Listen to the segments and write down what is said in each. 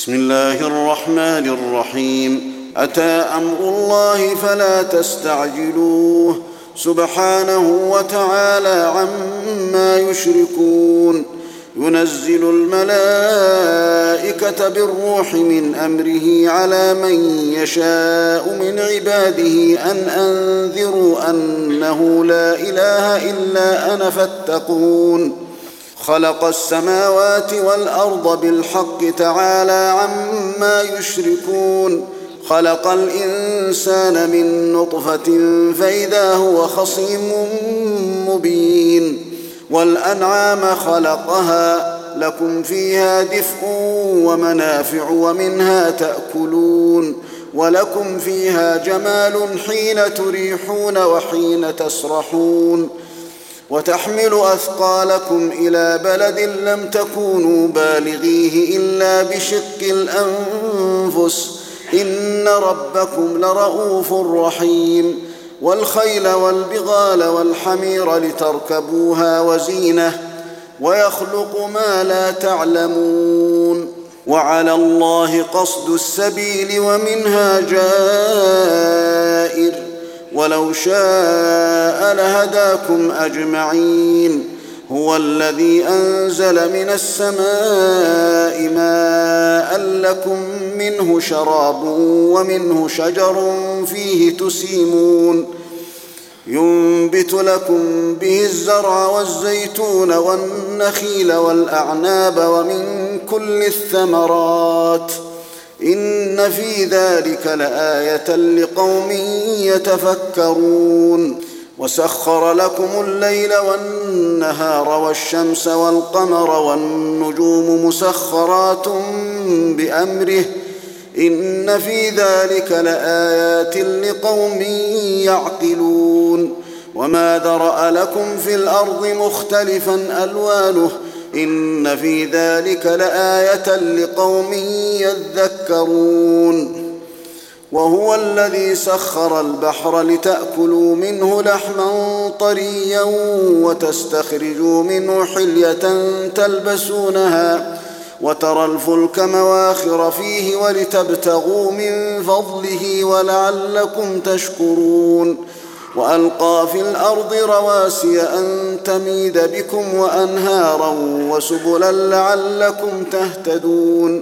بسم الله الرحمن الرحيم. أتى أمر الله فلا تستعجلوه سبحانه وتعالى عما يشركون. ينزل الملائكة بالروح من أمره على من يشاء من عباده أن أنذروا أنه لا إله إلا أنا فاتقون. خلق السماوات والأرض بالحق تعالى عما يشركون. خلق الإنسان من نطفة فإذا هو خصيم مبين. والأنعام خلقها لكم فيها دفء ومنافع ومنها تأكلون ولكم فيها جمال حين تريحون وحين تسرحون. وتحمل أثقالكم إلى بلد لم تكونوا بالغيه إلا بشق الأنفس إن ربكم لرؤوف رحيم. والخيل والبغال والحمير لتركبوها وزينة ويخلق ما لا تعلمون. وعلى الله قصد السبيل ومنها جائر ولو شاء لهداكم أجمعين. هو الذي أنزل من السماء ماء لكم منه شراب ومنه شجر فيه تسيمون. ينبت لكم به الزرع والزيتون والنخيل والأعناب ومن كل الثمرات إن في ذلك لآية لقوم يتفكرون. وسخر لكم الليل والنهار والشمس والقمر والنجوم مسخرات بأمره إن في ذلك لآيات لقوم يعقلون. وما ذرأ لكم في الأرض مختلفا ألوانه إن في ذلك لآية لقوم يذكرون. وهو الذي سخر البحر لتأكلوا منه لحما طريا وتستخرجوا منه حلية تلبسونها وترى الفلك مواخر فيه ولتبتغوا من فضله ولعلكم تشكرون. وألقى في الأرض رواسي أن تميد بكم وأنهارا وسبلا لعلكم تهتدون.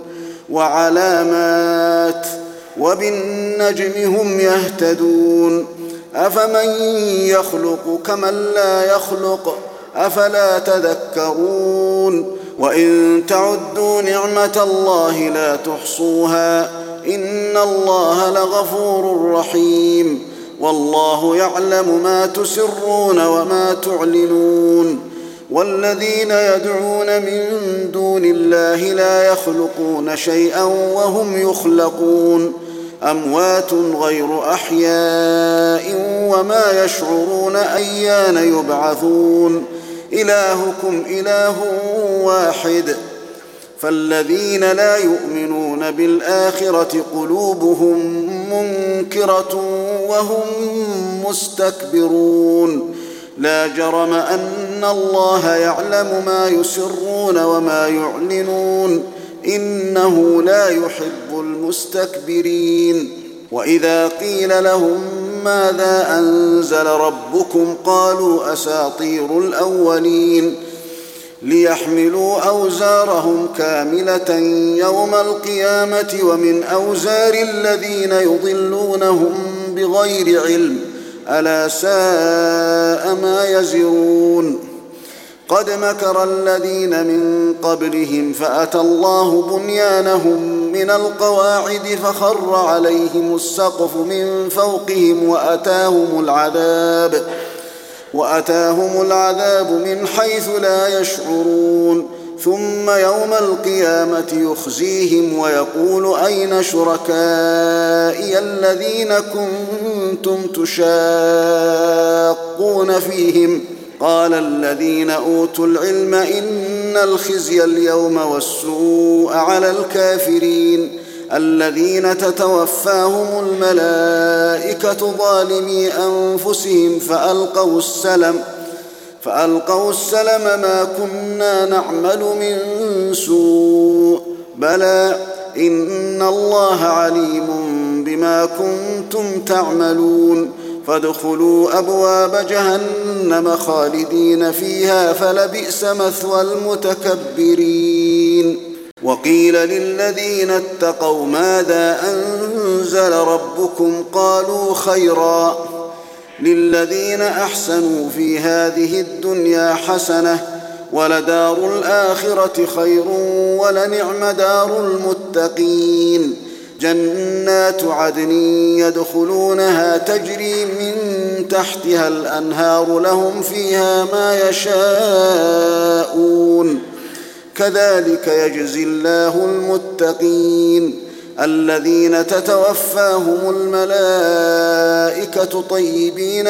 وعلامات وبالنجم هم يهتدون. أفمن يخلق كمن لا يخلق أفلا تذكرون. وإن تعدوا نعمة الله لا تحصوها إن الله لغفور رحيم. والله يعلم ما تسرون وما تعلنون. والذين يدعون من دون الله لا يخلقون شيئا وهم يخلقون أموات غير أحياء وما يشعرون أيان يبعثون. إلهكم إله واحد. فالذين لا يؤمنون بالآخرة قلوبهم منكرة وهم مستكبرون. لا جرم أن الله يعلم ما يسرون وما يعلنون إنه لا يحب المستكبرين. وإذا قيل لهم ماذا أنزل ربكم قالوا أساطير الأولين ليحملوا أوزارهم كاملة يوم القيامة ومن أوزار الذين يضلونهم بغير علم ألا ساء ما يزرون. قد مكر الذين من قبلهم فأتى الله بنيانهم من القواعد فخر عليهم السقف من فوقهم وأتاهم العذاب من حيث لا يشعرون. ثم يوم القيامة يخزيهم ويقول أين شركائي الذين كنتم تشاقون فيهم قال الذين أوتوا العلم إن الخزي اليوم والسوء على الكافرين الذين تتوفاهم الملائكة ظالمي أنفسهم فألقوا السلم ما كنا نعمل من سوء بلى إن الله عليم بما كنتم تعملون فادخلوا أبواب جهنم خالدين فيها فلبئس مثوى المتكبرين وقيل للذين اتقوا ماذا أنزل ربكم قالوا خيرا للذين أحسنوا في هذه الدنيا حسنة ولدار الآخرة خير ولنعم دار المتقين جنات عدن يدخلونها تجري من تحتها الأنهار لهم فيها ما يشاءون كذلك يجزي الله المتقين الذين تتوفاهم الملائكة طيبين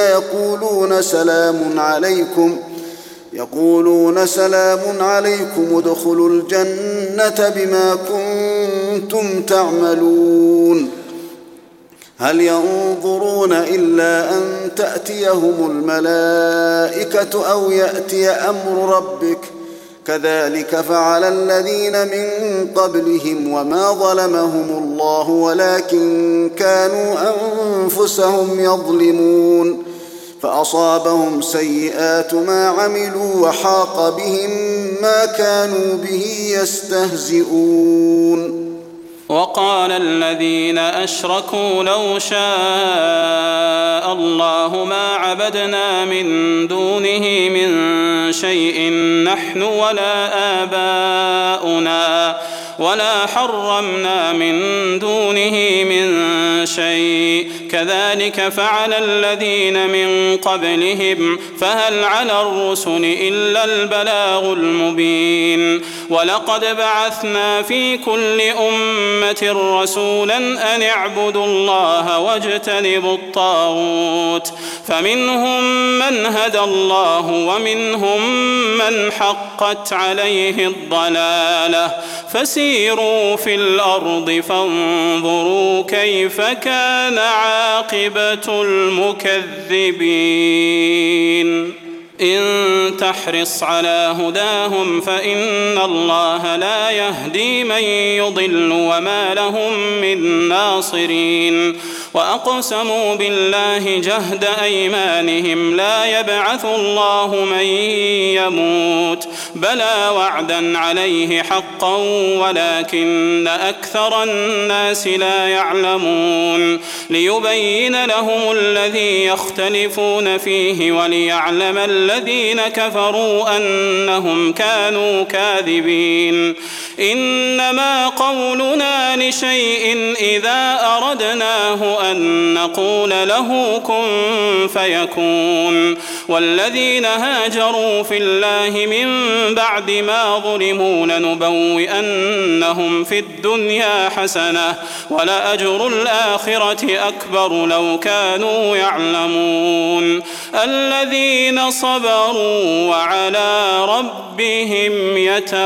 يقولون سلام عليكم ادخلوا الجنة بما كنتم تعملون هل ينظرون إلا أن تأتيهم الملائكة أو يأتي أمر ربك كذلك فعل الذين من قبلهم وما ظلمهم الله ولكن كانوا أنفسهم يظلمون فأصابهم سيئات ما عملوا وحاق بهم ما كانوا به يستهزئون وقال الذين أشركوا لو شاء الله ما عبدنا من دونه من شيء نحن ولا آباؤنا ولا حرمنا من دونه من شيء كذلك فعل الذين من قبلهم فهل على الرسل إلا البلاغ المبين ولقد بعثنا في كل أمة رسولا أن اعبدوا الله واجتنبوا الطاغوت فمنهم من هدى الله ومنهم من حقت عليه الضلالة فسيروا في الأرض فانظروا كيف كان عاقبة المكذبين إن تحرص على هداهم فإن الله لا يهدي من يضل وما لهم من ناصرين وأقسموا بالله جهد أيمانهم لا يبعث الله من يموت بلى وعدا عليه حقا ولكن أكثر الناس لا يعلمون ليبين لهم الذي يختلفون فيه وليعلم الذين كفروا أنهم كانوا كاذبين إنما قولنا لشيء إذا أردناه أن نقول له كن فيكون والذين هاجروا في الله من بعد ما ظلموا لنبوئنهم في الدنيا حسنة ولأجر الآخرة أكبر لو كانوا يعلمون الذين صبروا وعلى ربهم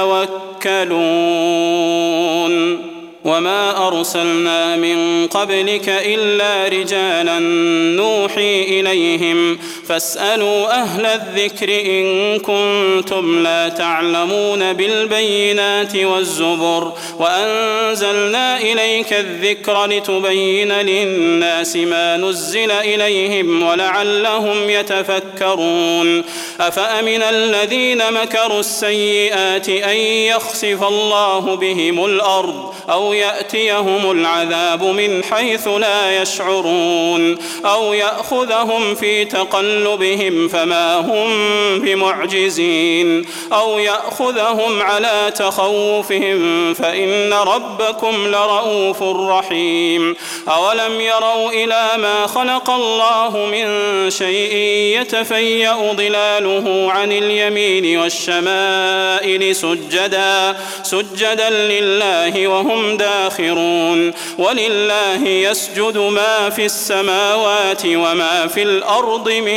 يتوكلون وما أرسلنا من قبلك إلا رجالا نوحي إليهم فاسألوا أهل الذكر إن كنتم لا تعلمون بالبينات والزبر وأنزلنا إليك الذكر لتبين للناس ما نزل إليهم ولعلهم يتفكرون أفأمن الذين مكروا السيئات أن يخسف الله بهم الأرض أو يأتيهم العذاب من حيث لا يشعرون أو يأخذهم في تقلبهم فما هم بمعجزين أو يأخذهم على تخوفهم فإن ربكم لرؤوف رحيم أولم يروا إلى ما خلق الله من شيء يتفيأ ظلاله عن اليمين والشمائل سجدا لله وهم داخرون ولله يسجد ما في السماوات وما في الأرض من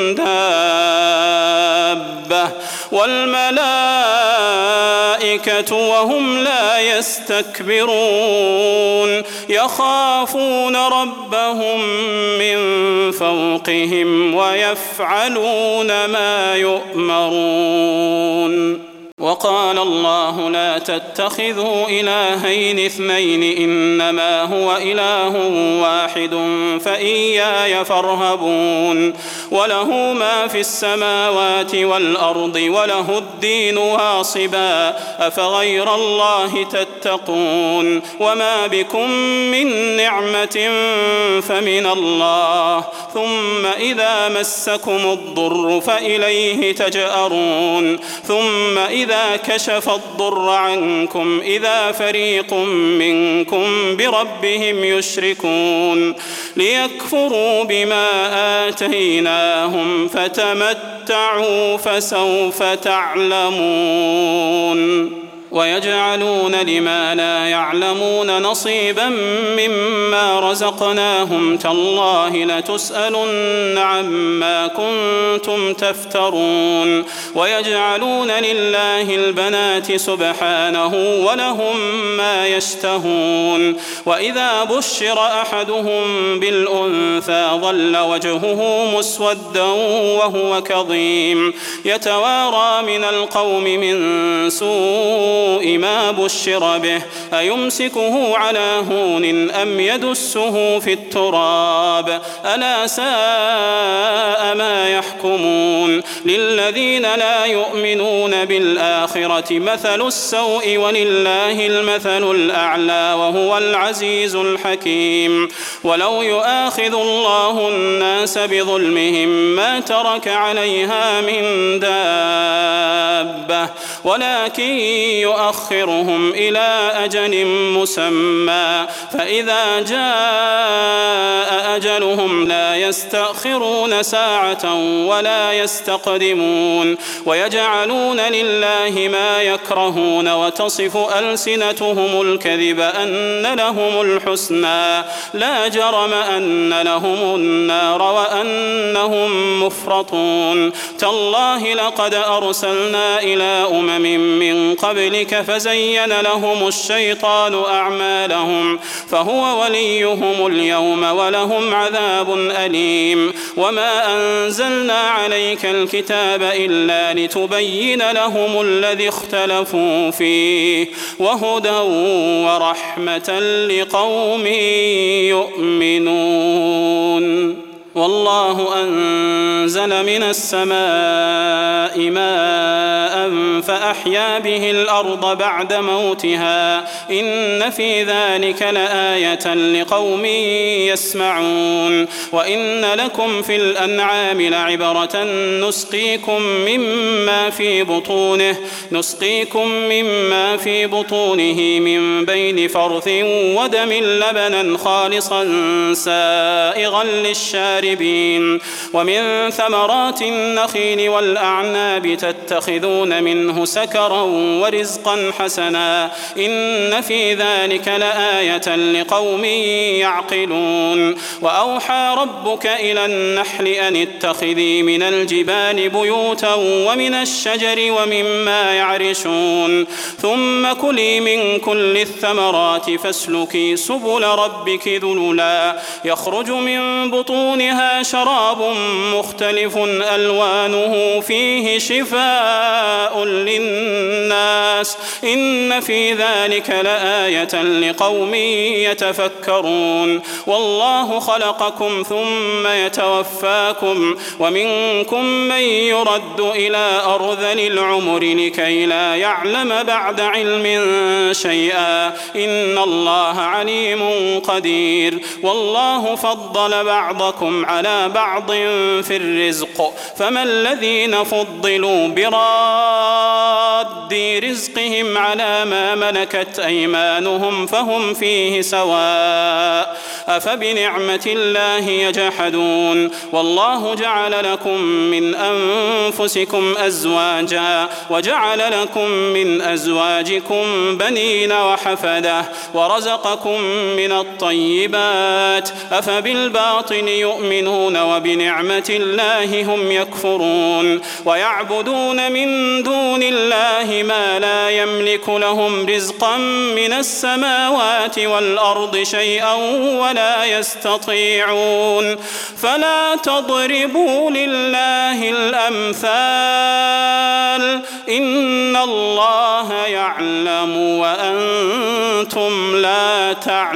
دابة والملائكة وهم لا يستكبرون يخافون ربهم من فوقهم ويفعلون ما يؤمرون وقال الله لا تتخذوا إلهين اثنين إنما هو إله واحد فإياي فارهبون وله ما في السماوات والأرض وله الدين واصبا أفغير الله تتقون وما بكم من نعمة فمن الله ثم إذا مسكم الضر فإليه تجأرون ثم إذا كشف الضر عنكم إذا فريق منكم بربهم يشركون ليكفروا بما آتيناهم فتمتعوا فسوف تعلمون ويجعلون لما لا يعلمون نصيبا مما رزقناهم تالله لتسألن عما كنتم تفترون ويجعلون لله البنات سبحانه ولهم ما يشتهون وإذا بشر أحدهم بالأنثى ظل وجهه مسودا وهو كظيم يتوارى من القوم من سوء ما بشر به أيمسكه على هون أم يدسه في التراب ألا ساء ما يحكمون للذين لا يؤمنون بالآخرة مثل السوء ولله المثل الأعلى وهو العزيز الحكيم ولو يؤاخذ الله الناس بظلمهم ما ترك عليها من دابة ولكن يؤخرهم إلى أجل مسمى فإذا جاء أجلهم لا يستأخرون ساعة ولا يستقدمون ويجعلون لله ما يكرهون وتصف ألسنتهم الكذب أن لهم الحسنى لا جرم أن لهم النار وأنهم مفرطون تالله لقد أرسلنا إلى من قبلك فزين لهم الشيطان أعمالهم فهو وليهم اليوم ولهم عذاب أليم وما أنزلنا عليك الكتاب إلا لتبين لهم الذي اختلفوا فيه وهدى ورحمة لقوم يؤمنون والله أنزل من السماء ماء فأحيا به الأرض بعد موتها إن في ذلك لآية لقوم يسمعون وإن لكم في الأنعام لعبرة نسقيكم مما في بطونه من بين فرث ودم لبنا خالصا سائغا للشاربين ومن ثمرات النخيل والأعناب تتخذون منه سكرا ورزقا حسنا إن في ذلك لآية لقوم يعقلون وأوحى ربك إلى النحل أن اتخذي من الجبال بيوتا ومن الشجر ومما يعرشون ثم كلي من كل الثمرات فاسلكي سبل ربك ذللا يخرج من بطونها شراب مختلف ألوانه فيه شفاء للناس إن في ذلك لآية لقوم يتفكرون والله خلقكم ثم يتوفاكم ومنكم من يرد إلى أرذل العمر لكي لا يعلم بعد علم شيئا إن الله عليم قدير والله فضل بعضكم على بعض في الرزق فما الذين فضلوا براد رزقهم على ما ملكت أيمانهم فهم فيه سواء أفبنعمة الله يجحدون والله جعل لكم من أنفسكم أزواجا وجعل لكم من أزواجكم بنين وحفدة ورزقكم من الطيبات أفبالباطل يؤمنون يؤمنون وبنعمة الله هم يكفرون ويعبدون من دون الله ما لا يملك لهم رزقا من السماوات والأرض شيئا ولا يستطيعون فلا تضربوا لله الأمثال إن الله يعلم وأنتم لا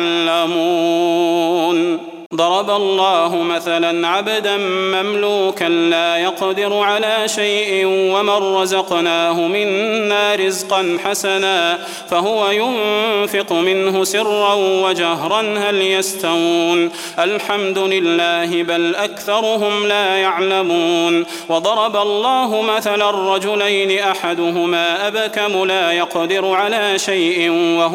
تعلمون ضرب الله مثلا عبدا مملوكا لا يقدر على شيء ومن رزقناه منا رزقا حسنا فهو ينفق منه سرا وجهرا هل يستوون الحمد لله بل أكثرهم لا يعلمون وضرب الله مثلا الرجلين أحدهما أبكم لا يقدر على شيء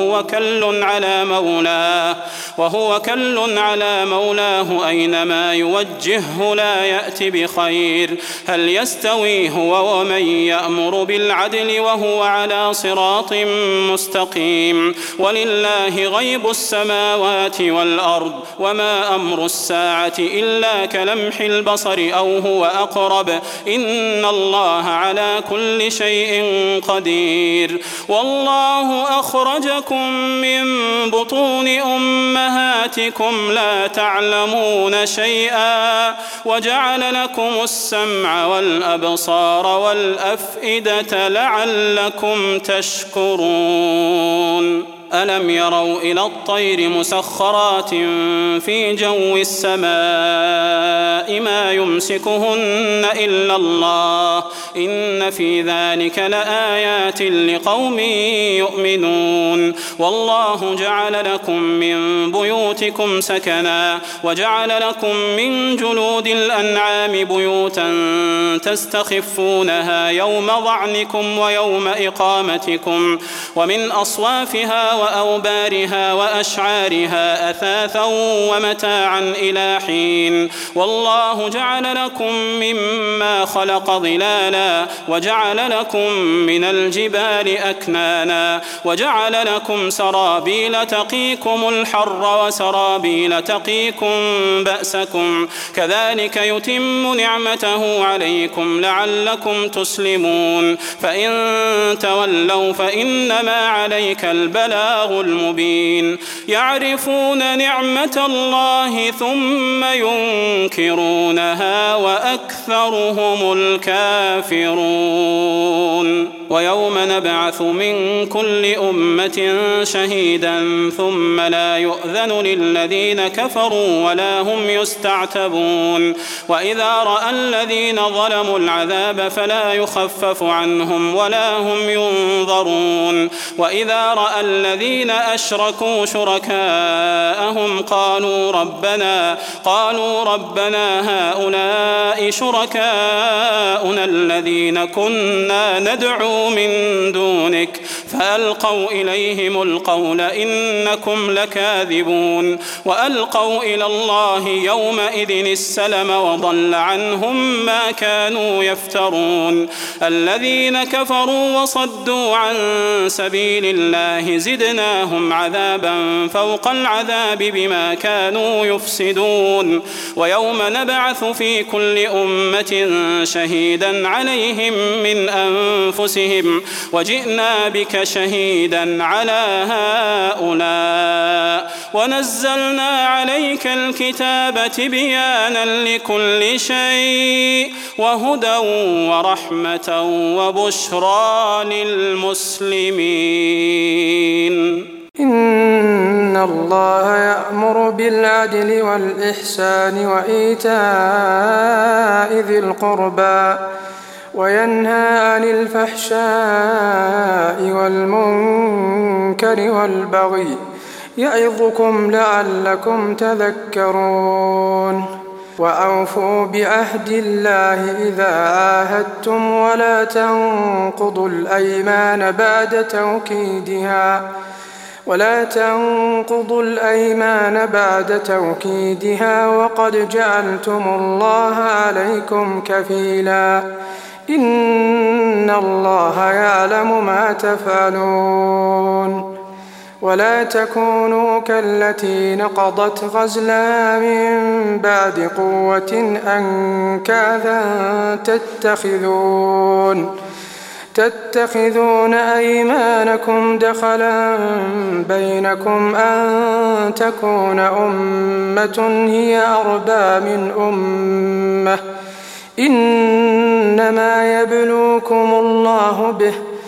وهو كل على مولاه أينما يوجهه لا يأتي بخير هل يستوي هو ومن يأمر بالعدل وهو على صراط مستقيم ولله غيب السماوات والأرض وما أمر الساعة إلا كلمح البصر أو هو أقرب إن الله على كل شيء قدير والله أخرجكم من بطون أمهاتكم لا تعلمون شيئا وجعل لكم السمع والأبصار والأفئدة لعلكم تشكرون ألم يروا إلى الطير مسخرات في جو السماء ما يمسكهن إلا الله إن في ذلك لآيات لقوم يؤمنون والله جعل لكم من بيوتكم سكنا وجعل لكم من جلود الأنعام بيوتا تستخفونها يوم ظعنكم ويوم إقامتكم ومن أصوافها وأوبارها وأشعارها أثاثا ومتاعا إلى حين والله جعل لكم مما خلق ظلالا وجعل لكم من الجبال أكنانا وجعل لكم سرابيل تقيكم الحر وسرابيل تقيكم بأسكم كذلك يتم نعمته عليكم لعلكم تسلمون فإن تولوا فإنما عليك البلاغ المبين يعرفون نعمة الله ثم ينكرونها وأكثرهم الكافرون ويوم نبعث من كل أمة شهيدا ثم لا يؤذن للذين كفروا ولا هم يستعتبون وإذا رأى الذين ظلموا العذاب فلا يخفف عنهم ولا هم ينظرون وإذا رأى الذين أشركوا شركاءهم قالوا ربنا هؤلاء شركاؤنا الذين كنا ندعو من دونك فألقوا إليهم القول إنكم لكاذبون وألقوا إلى الله يومئذ السلم وضل عنهم ما كانوا يفترون الذين كفروا وصدوا عن سبيل الله زدناهم عذابا فوق العذاب بما كانوا يفسدون ويوم نبعث في كل أمة شهيدا عليهم من أنفسهم وجئنا بك شهيدا على هؤلاء ونزلنا عليك الكتاب تبيانا لكل شيء وهدى ورحمة وبشرى للمسلمين إن الله يأمر بالعدل والإحسان وإيتاء ذي القربى وينهى عن الفحشاء والمنكر والبغي يعظكم لعلكم تذكرون وأوفوا بعهد الله إذا عاهدتم ولا تنقضوا الأيمان بعد توكيدها وقد جعلتم الله عليكم كفيلا إن الله يعلم ما تفعلون ولا تكونوا كالتي نقضت غزلها من بعد قوة أنكاثا تتخذون أيمانكم دخلا بينكم أن تكون أمة هي أربى من أمة إنما يبلوكم الله به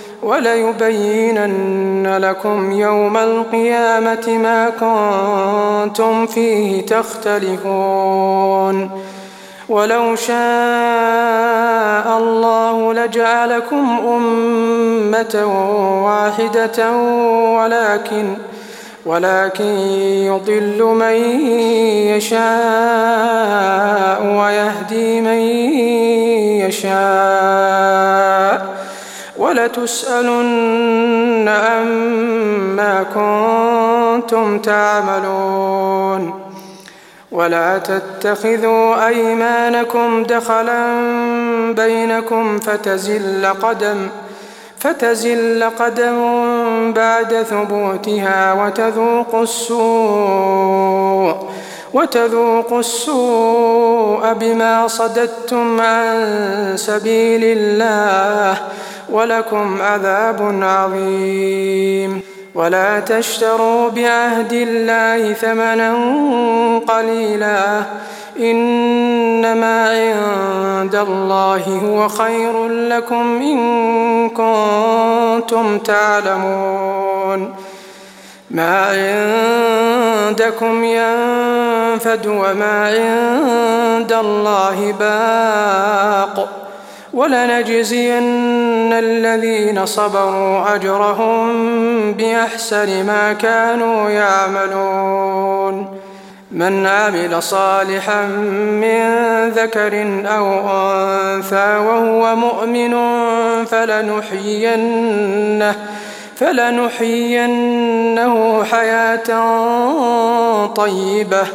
وليبينن لكم يوم القيامة ما كنتم فيه تختلفون ولو شاء الله لجعلكم أمة واحدة ولكن يضل من يشاء ويهدي من يشاء ولتسألن عما كنتم تعملون ولا تتخذوا أيمانكم دخلا بينكم فتزل قدم بعد ثبوتها وتذوقوا السوء بما صددتم عن سبيل الله ولكم عذاب عظيم ولا تشتروا بعهد الله ثمنا قليلا إنما عند الله هو خير لكم إن كنتم تعلمون ما عندكم ينفد وما عند الله باق ولنجزين الذين صبروا أجرهم بأحسن ما كانوا يعملون من عمل صالحا من ذكر أو أنثى وهو مؤمن فلنحيينه حياة طيبة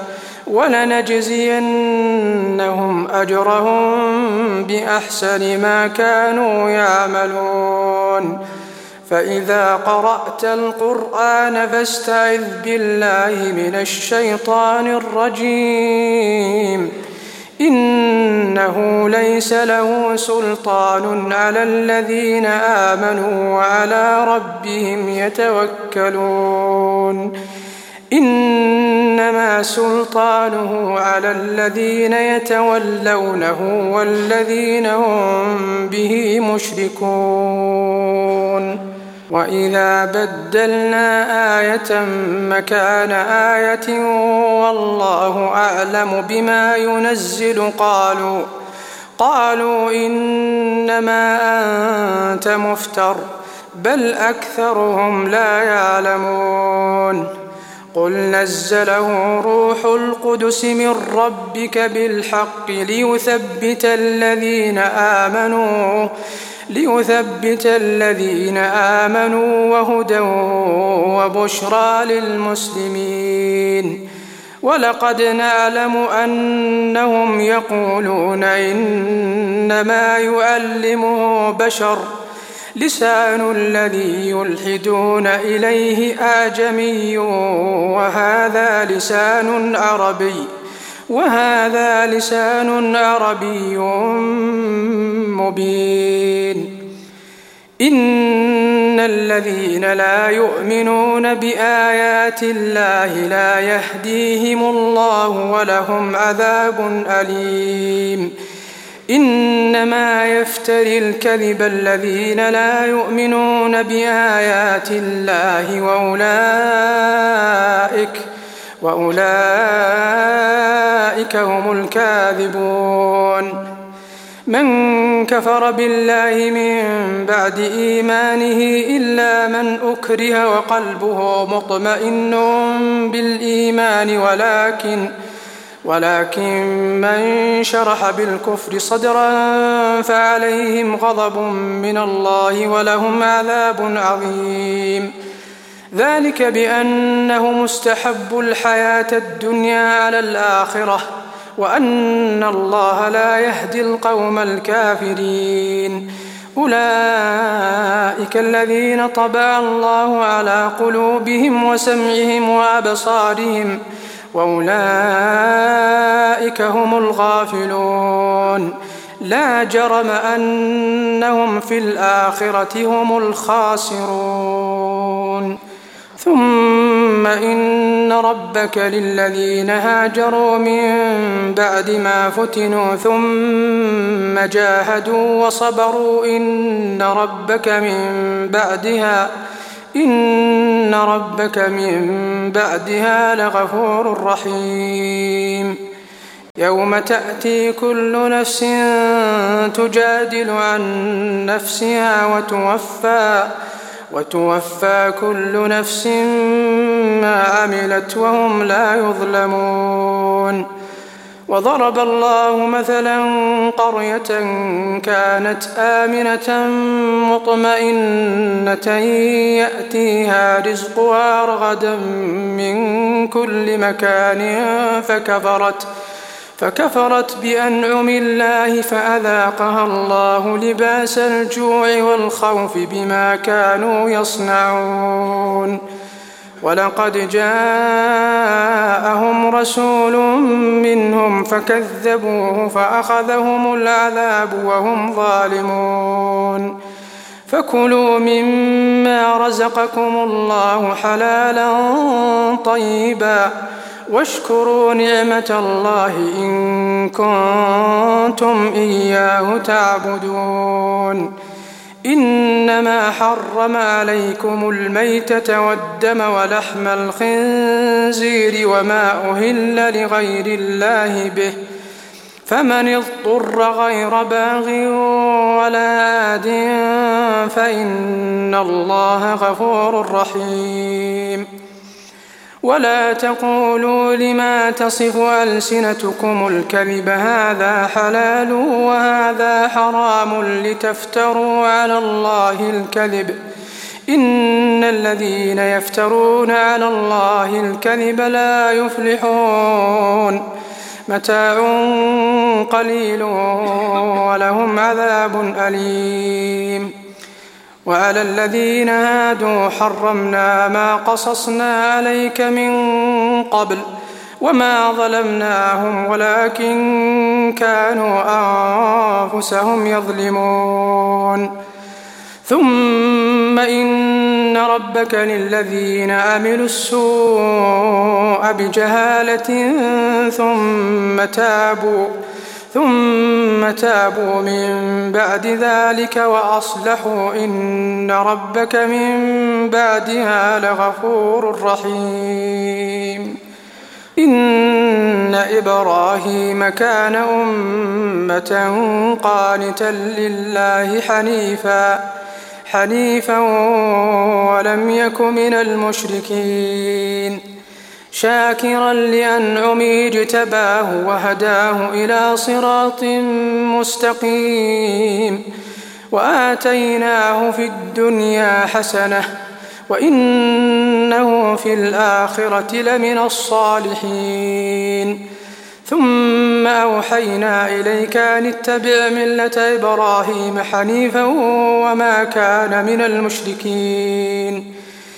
ولنجزينهم أجرهم بأحسن ما كانوا يعملون فإذا قرأت القرآن فاستعذ بالله من الشيطان الرجيم إنه ليس له سلطان على الذين آمنوا وعلى ربهم يتوكلون إنما سلطانه على الذين يتولونه والذين هم به مشركون وإذا بدلنا آية مكان آية والله أعلم بما ينزل قالوا إنما أنت مفتر بل أكثرهم لا يعلمون قل نزله روح القدس من ربك بالحق ليثبت الذين آمنوا وهدى وبشرى للمسلمين ولقد نعلم أنهم يقولون إنما يعلمه بشر لسان الذي يلحدون إليه أعجمي وهذا لسان عربي مبين إن الذين لا يؤمنون بآيات الله لا يهديهم الله ولهم عذاب أليم إنما يفتري الكذب الذين لا يؤمنون بآيات الله وأولئك هم الكاذبون من كفر بالله من بعد إيمانه إلا من أكره وقلبه مطمئن بالإيمان ولكن من شرح بالكفر صدرا فعليهم غضب من الله ولهم عذاب عظيم ذلك بأنهم استحبوا الحياة الدنيا على الآخرة وأن الله لا يهدي القوم الكافرين أولئك الذين طبع الله على قلوبهم وسمعهم وأبصارهم وأولئك هم الغافلون لا جرم أنهم في الآخرة هم الخاسرون ثم إن ربك للذين هاجروا من بعد ما فتنوا ثم جاهدوا وصبروا إن ربك من بعدها لغفور رحيم يوم تأتي كل نفس تجادل عن نفسها وتوفى كل نفس ما عملت وهم لا يظلمون وضرب الله مثلا قرية كانت آمنة مطمئنة يأتيها رزقها رغدا من كل مكان فكفرت بأنعم الله فأذاقها الله لباس الجوع والخوف بما كانوا يصنعون ولقد جاءهم رسول منهم فكذبوه فأخذهم العذاب وهم ظالمون فكلوا مما رزقكم الله حلالا طيبا واشكروا نعمة الله إن كنتم إياه تعبدون إنما حرم عليكم الميتة والدم ولحم الخنزير وما أهل لغير الله به فمن اضطر غير باغ ولا عاد فإن الله غفور رحيم ولا تقولوا لما تصف ألسنتكم الكذب هذا حلال وهذا حرام لتفتروا على الله الكذب إن الذين يفترون على الله الكذب لا يفلحون متاع قليل ولهم عذاب أليم وعلى الذين هادوا حرمنا ما قصصنا عليك من قبل وما ظلمناهم ولكن كانوا أنفسهم يظلمون ثم إن ربك للذين عملوا السوء بجهالة ثم تابوا من بعد ذلك وأصلحوا إن ربك من بعدها لغفور رحيم إن إبراهيم كان أمة قانتا لله حنيفا ولم يك من المشركين شاكرا لأنعمه اجتباه وهداه إلى صراط مستقيم وآتيناه في الدنيا حسنة وإنه في الآخرة لمن الصالحين ثم أوحينا إليك أن اتبع ملة إبراهيم حنيفا وما كان من المشركين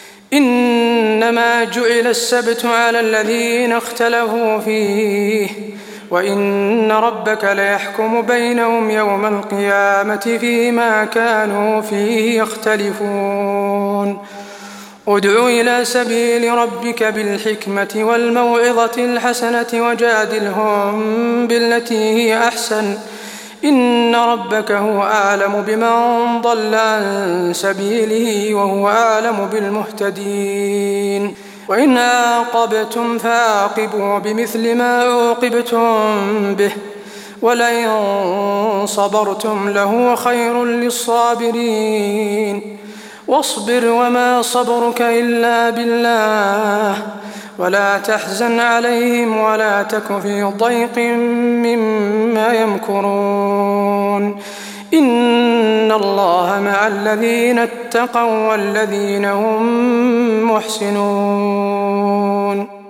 إنما جعل السبت على الذين اختلفوا فيه وإن ربك ليحكم بينهم يوم القيامة فيما كانوا فيه يختلفون ادع إلى سبيل ربك بالحكمة والموعظة الحسنة وجادلهم بالتي هي أحسن إن ربك هو أعلم بمن ضل عن سبيله وهو أعلم بالمهتدين وإن عاقبتم فعاقبوا بمثل ما عوقبتم به ولئن صبرتم لهو خير للصابرين واصبر وما صبرك إلا بالله ولا تحزن عليهم ولا تك في ضيق مما يمكرون إن الله مع الذين اتقوا والذين هم محسنون